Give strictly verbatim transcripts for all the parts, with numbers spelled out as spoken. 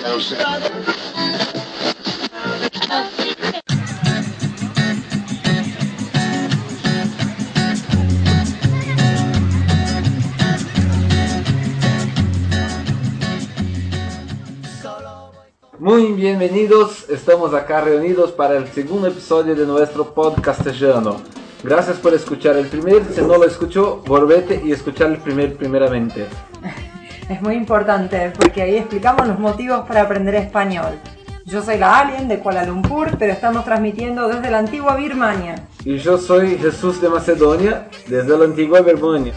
Muy bienvenidos, estamos acá reunidos para el segundo episodio de nuestro podcast castellano. Gracias por escuchar el primer, si no lo escuchó, volvete y escuchar el primer primeramente. Es muy importante porque ahí explicamos los motivos para aprender español. Yo soy la Alien de Kuala Lumpur, pero estamos transmitiendo desde la antigua Birmania. Y yo soy Jesús de Macedonia, desde la antigua Birmania.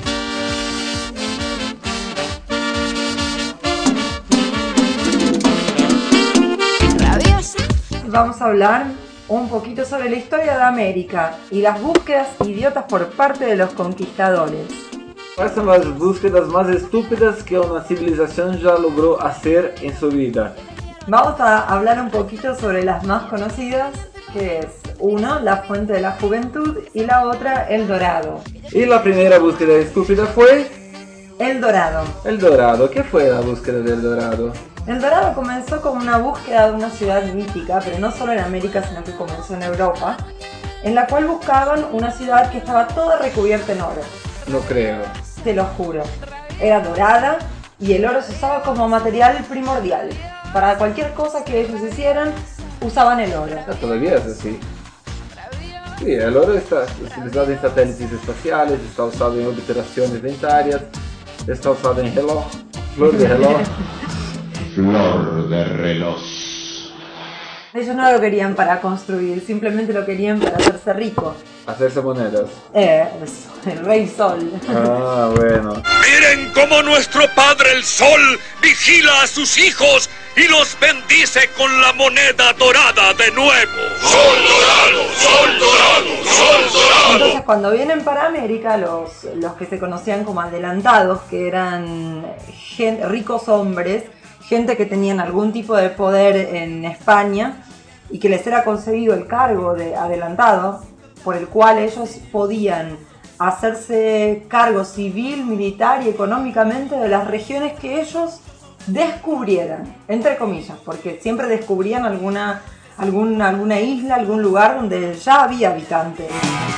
Vamos a hablar un poquito sobre la historia de América y las búsquedas idiotas por parte de los conquistadores. ¿Cuáles son las búsquedas más estúpidas que una civilización ya logró hacer en su vida? Vamos a hablar un poquito sobre las más conocidas, que es una, la fuente de la juventud, y la otra, el dorado. Y la primera búsqueda estúpida fue... El dorado. El dorado. ¿Qué fue la búsqueda del dorado? El dorado comenzó como una búsqueda de una ciudad mítica, pero no solo en América, sino que comenzó en Europa, en la cual buscaban una ciudad que estaba toda recubierta en oro. No creo. Te lo juro. Era dorada y el oro se usaba como material primordial. Para cualquier cosa que ellos hicieran, usaban el oro. Ah, todavía es así. Sí, el oro está utilizado en satélites espaciales, está usado en obliteraciones dentarias, está usado en reloj, flor de reloj. Flor de reloj. Ellos no lo querían para construir, simplemente lo querían para hacerse rico. Hacerse monedas. Eh, el rey sol. Ah, bueno. Miren cómo nuestro padre el sol vigila a sus hijos y los bendice con la moneda dorada de nuevo. Sol dorado, sol dorado, sol dorado. Entonces cuando vienen para América, los, los que se conocían como adelantados, que eran gente, ricos hombres, gente que tenían algún tipo de poder en España y que les era concedido el cargo de adelantado, por el cual ellos podían hacerse cargo civil, militar y económicamente de las regiones que ellos descubrieran, entre comillas, porque siempre descubrían alguna, alguna, alguna isla, algún lugar donde ya había habitantes.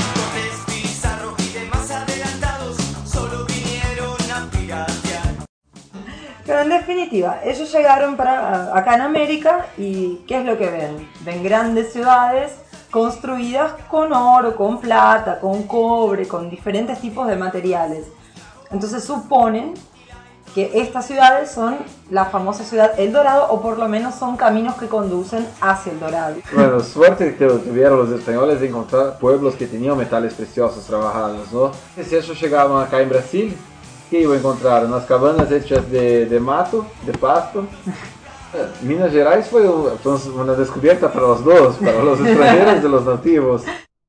Pero en definitiva, ellos llegaron para acá en América y ¿qué es lo que ven? Ven grandes ciudades construidas con oro, con plata, con cobre, con diferentes tipos de materiales. Entonces suponen que estas ciudades son la famosa ciudad El Dorado, o por lo menos son caminos que conducen hacia El Dorado. Bueno, suerte que tuvieron los españoles de encontrar pueblos que tenían metales preciosos trabajados, ¿no? Si ellos llegaban acá en Brasil, ¿qué iban a encontrar? Unas cabanas hechas de, de mato, de pasto. Minas Gerais fue una descubierta para los dos, para los extranjeros y los nativos.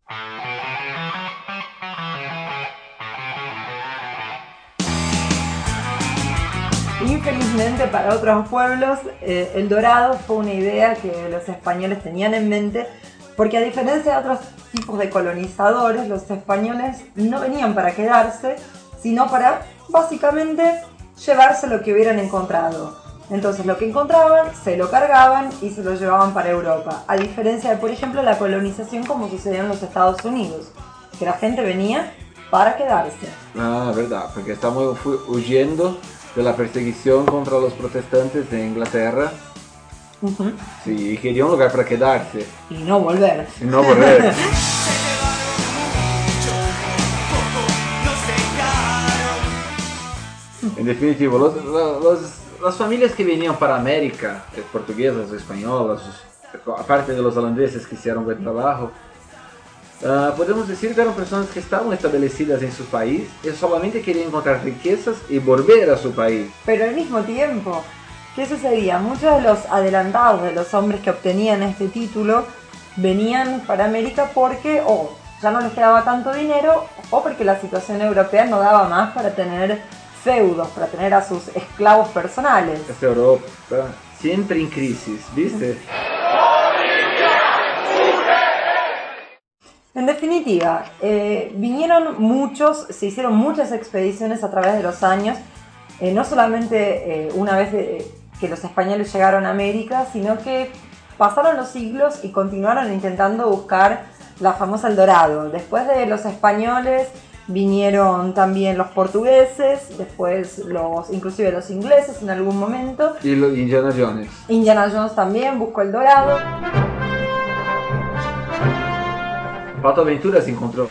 Infelizmente para otros pueblos, eh, El Dorado fue una idea que los españoles tenían en mente, porque a diferencia de otros tipos de colonizadores, los españoles no venían para quedarse, sino para básicamente llevarse lo que hubieran encontrado. Entonces lo que encontraban se lo cargaban y se lo llevaban para Europa, a diferencia de, por ejemplo, la colonización como sucedió en los Estados Unidos, que la gente venía para quedarse. Ah, verdad, porque estamos huyendo de la perseguición contra los protestantes de Inglaterra. Uh-huh. Sí, y quería un lugar para quedarse. Y no volver. Y no volver. En definitivo, los, los, las familias que venían para América, portuguesas o españolas, aparte de los holandeses que hicieron buen trabajo, uh, podemos decir que eran personas que estaban establecidas en su país y solamente querían encontrar riquezas y volver a su país. Pero al mismo tiempo, ¿qué sucedía? Muchos de los adelantados, de los hombres que obtenían este título, venían para América porque o ya no les quedaba tanto dinero o porque la situación europea no daba más para tener feudos, para tener a sus esclavos personales. Esta Europa siempre en crisis, ¿viste? En definitiva, eh, vinieron muchos, se hicieron muchas expediciones a través de los años, eh, no solamente eh, una vez de, que los españoles llegaron a América, sino que pasaron los siglos y continuaron intentando buscar la famosa El Dorado. Después de los españoles vinieron también los portugueses, después los, inclusive los ingleses en algún momento. Y los Indiana Jones. Indiana Jones también buscó El Dorado. Pato Aventura se encontró.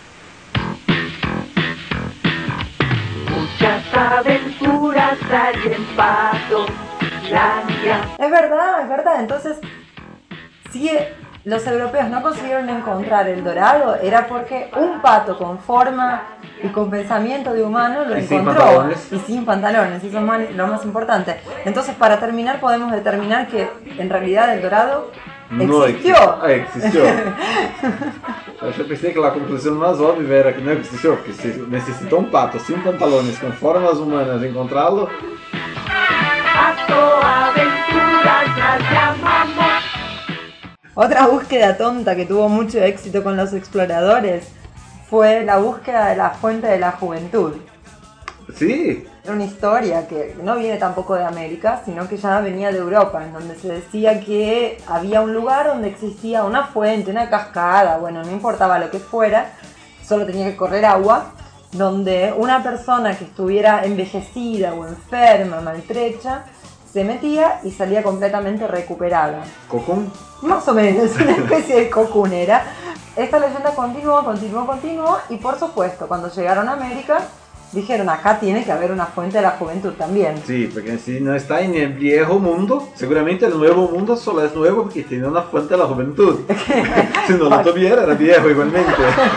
Muchas aventuras hay en Patolandia. Es verdad, es verdad. Entonces, si los europeos no consiguieron encontrar El Dorado, era porque un pato con forma y con pensamiento de humano lo Y sin encontró. pantalones. Y sin pantalones, eso es más- lo más importante. Entonces, para terminar, podemos determinar que en realidad El Dorado No existió. exi- Ah, existió. Yo pensé que la conclusión más obvia era que no existió, que se necesitó un pato sin pantalones con formas humanas encontrarlo. Patoaventuras las llamamos. Otra búsqueda tonta que tuvo mucho éxito con los exploradores fue la búsqueda de la fuente de la juventud. Sí, Era una historia que no viene tampoco de América, sino que ya venía de Europa, en donde se decía que había un lugar donde existía una fuente, una cascada, bueno, no importaba lo que fuera, solo tenía que correr agua, donde una persona que estuviera envejecida o enferma, maltrecha, se metía y salía completamente recuperada. Cocún. Más o menos, una especie de cocoon era. Esta leyenda continuó, continuó, continuó, y por supuesto, cuando llegaron a América, dijeron, acá tiene que haber una fuente de la juventud también. Sí, porque si no está en el viejo mundo, seguramente el nuevo mundo solo es nuevo porque tiene una fuente de la juventud. Si no lo tuviera, era viejo igualmente.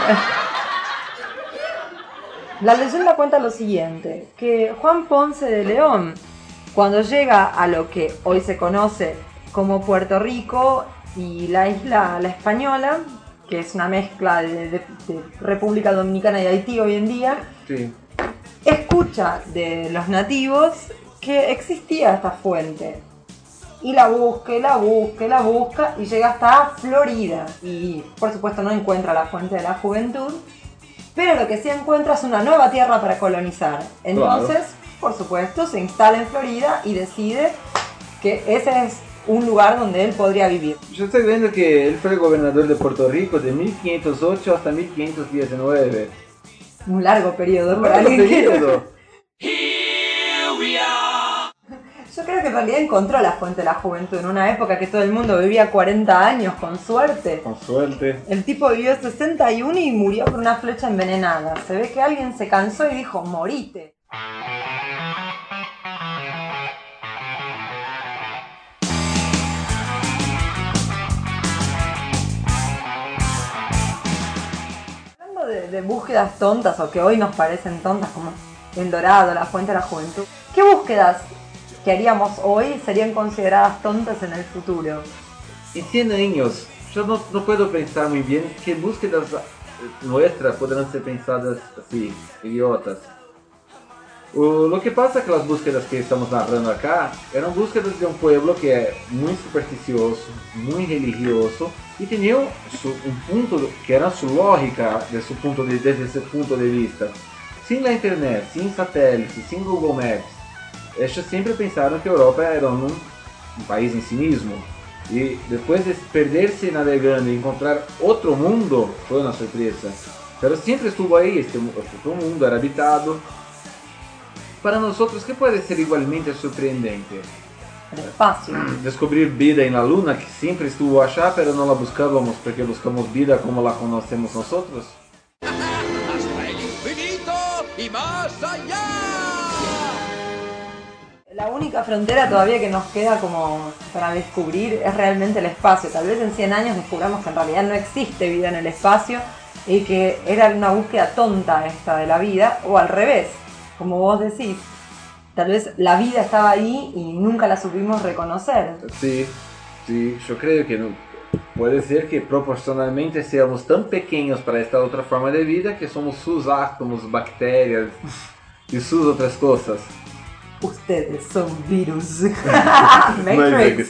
La leyenda cuenta lo siguiente, que Juan Ponce de León, cuando llega a lo que hoy se conoce como Puerto Rico y la isla La Española, que es una mezcla de, de- de República Dominicana y Haití hoy en día, Sí. escucha de los nativos que existía esta fuente. Y la busca, y la busca, y la busca, y llega hasta Florida. Y por supuesto no encuentra la fuente de la juventud, pero lo que sí encuentra es una nueva tierra para colonizar. Entonces, por supuesto, se instala en Florida y decide que ese es un lugar donde él podría vivir. Yo estoy viendo que él fue gobernador de Puerto Rico de mil quinientos ocho hasta mil quinientos diecinueve. Un largo periodo Un para largo alguien que... periodo. Yo creo que en realidad encontró la fuente de la juventud en una época que todo el mundo vivía cuarenta años con suerte. Con suerte. El tipo vivió sesenta y uno y murió por una flecha envenenada. Se ve que alguien se cansó y dijo, morite. Hablando de, de búsquedas tontas o que hoy nos parecen tontas como El Dorado, la fuente de la juventud, ¿qué búsquedas que haríamos hoy serían consideradas tontas en el futuro? En cien años, yo no, no puedo pensar muy bien qué búsquedas eh, nuestras podrán ser pensadas así, idiotas. O, lo que pasa es que las búsquedas que estamos narrando acá eran búsquedas de un pueblo que es muy supersticioso, muy religioso y tenía su, un punto que era su lógica de su punto de, desde ese punto de vista. Sin la internet, sin satélites, sin Google Maps, ellos siempre pensaron que Europa era un, un país en sí mismo. Y después de perderse navegando y encontrar otro mundo, fue una sorpresa. Pero siempre estuvo ahí, este, este otro mundo era habitado. Para nosotros, ¿qué puede ser igualmente sorprendente? El espacio. Descubrir vida en la luna, que siempre estuvo allá, pero no la buscábamos porque buscamos vida como la conocemos nosotros. ¡Hasta el infinito y más allá! La única frontera todavía que nos queda como para descubrir es realmente el espacio. Tal vez en cien años descubramos que en realidad no existe vida en el espacio y que era una búsqueda tonta esta de la vida, o al revés, como vos decís. Tal vez la vida estaba ahí y nunca la supimos reconocer. Sí, sí, yo creo que no. Puede ser que proporcionalmente seamos tan pequeños para esta otra forma de vida que somos sus átomos, bacterias y sus otras cosas. Ustedes son virus. Matrix. Matrix.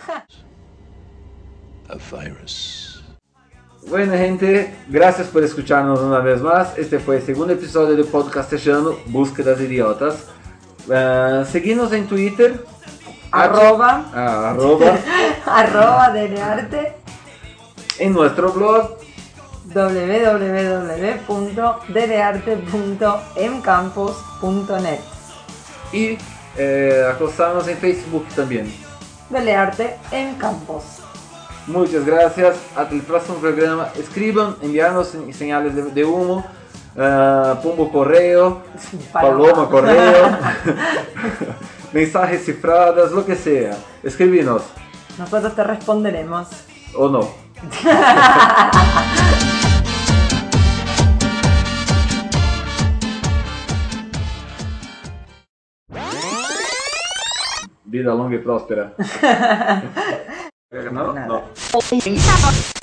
A virus. Bueno, gente, gracias por escucharnos una vez más. Este fue el segundo episodio del podcast Búsquedas Idiotas. Uh, seguimos en Twitter, arroba, ah, arroba arroba Denearte, en nuestro blog w w w punto denearte punto emcampus punto net. y eh, acosarnos en Facebook también. Denearte en Campos. Muchas gracias. Hasta el próximo programa. Escriban, enviarnos señales de, de humo, uh, Pumbo Correo, Paloma Correo, mensajes cifradas, lo que sea. Escribinos. Nosotros te responderemos. O no. Vida longa y próspera. No, no.